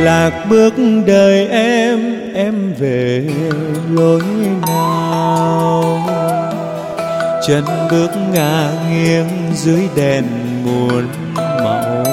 lạc bước đời em về lối nào? Chân bước ngả nghiêng dưới đèn muôn màu.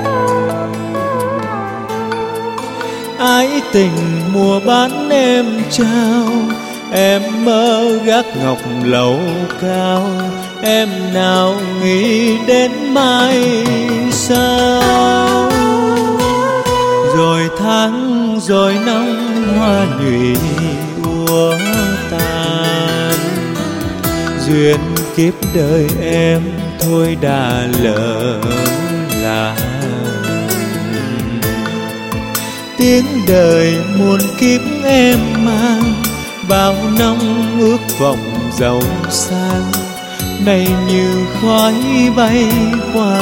Ái tình mùa bán em trao, em mơ gác ngọc lầu cao. Em nào nghĩ đến mai sau. Rồi tháng rồi năm hoa nhụy úa tàn. Duyên kiếp đời em thôi đã lỡ làng. Tiếng đời muôn kiếp em mang, bao năm ước vọng giàu sang. Nay như khói bay qua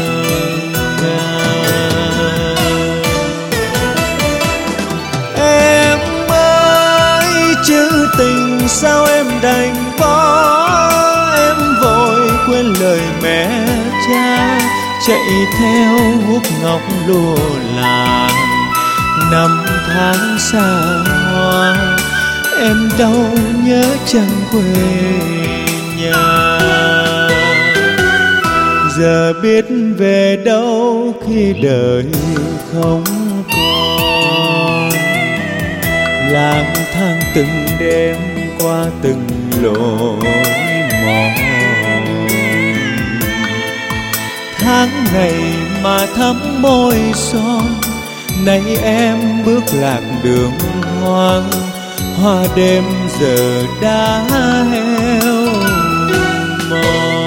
ngàn. Em ơi chữ tình sao em đành bỏ. Em vội quên lời mẹ cha, chạy theo hút ngọc lụa làng. Năm tháng xa hoa, em đau nhớ chẳng quê nhà. Giờ biết về đâu khi đời không còn. Lang thang từng đêm qua từng lối mòn. Tháng ngày mà thắm môi son, nay em bước lạc đường hoang. Hoa đêm giờ đã héo mòn.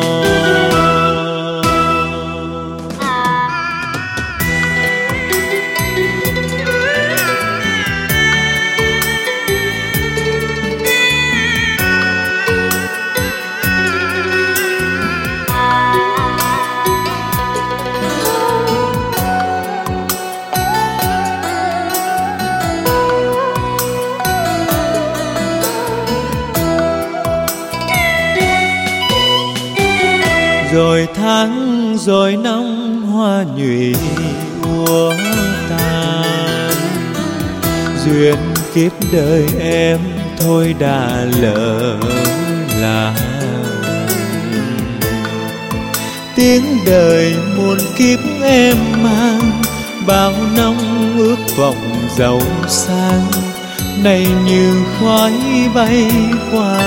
Rồi tháng rồi năm hoa nhụy úa tàn. Duyên kiếp đời em thôi đã lỡ làng. Tiếng đời muôn kiếp em mang, bao năm ước vọng giàu sang. Nay như khói bay qua.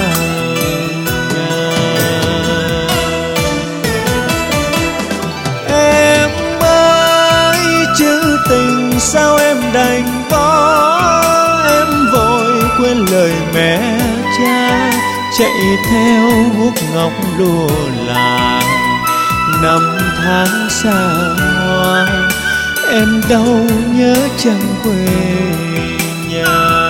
Chữ tình sao em đành bỏ. Em vội quên lời mẹ cha, chạy theo hút ngọc lụa làng. Năm tháng xa hoa, em đau nhớ chẳng quê nhà.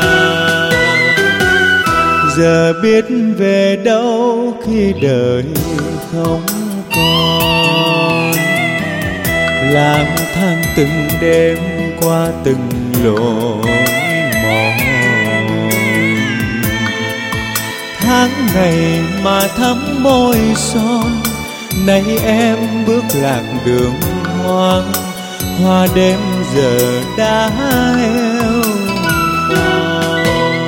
Giờ biết về đâu khi đời không còn. Lang thang từng đêm qua từng lối mòn. Tháng ngày mà thắm môi son, nay em bước lạc đường hoang. Hoa đêm giờ đã héo mòn.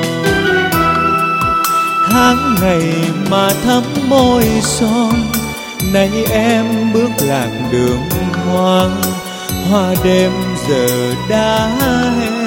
Tháng ngày mà thắm môi son, nay em bước lạc đường hoang. Hoa đêm giờ đã héo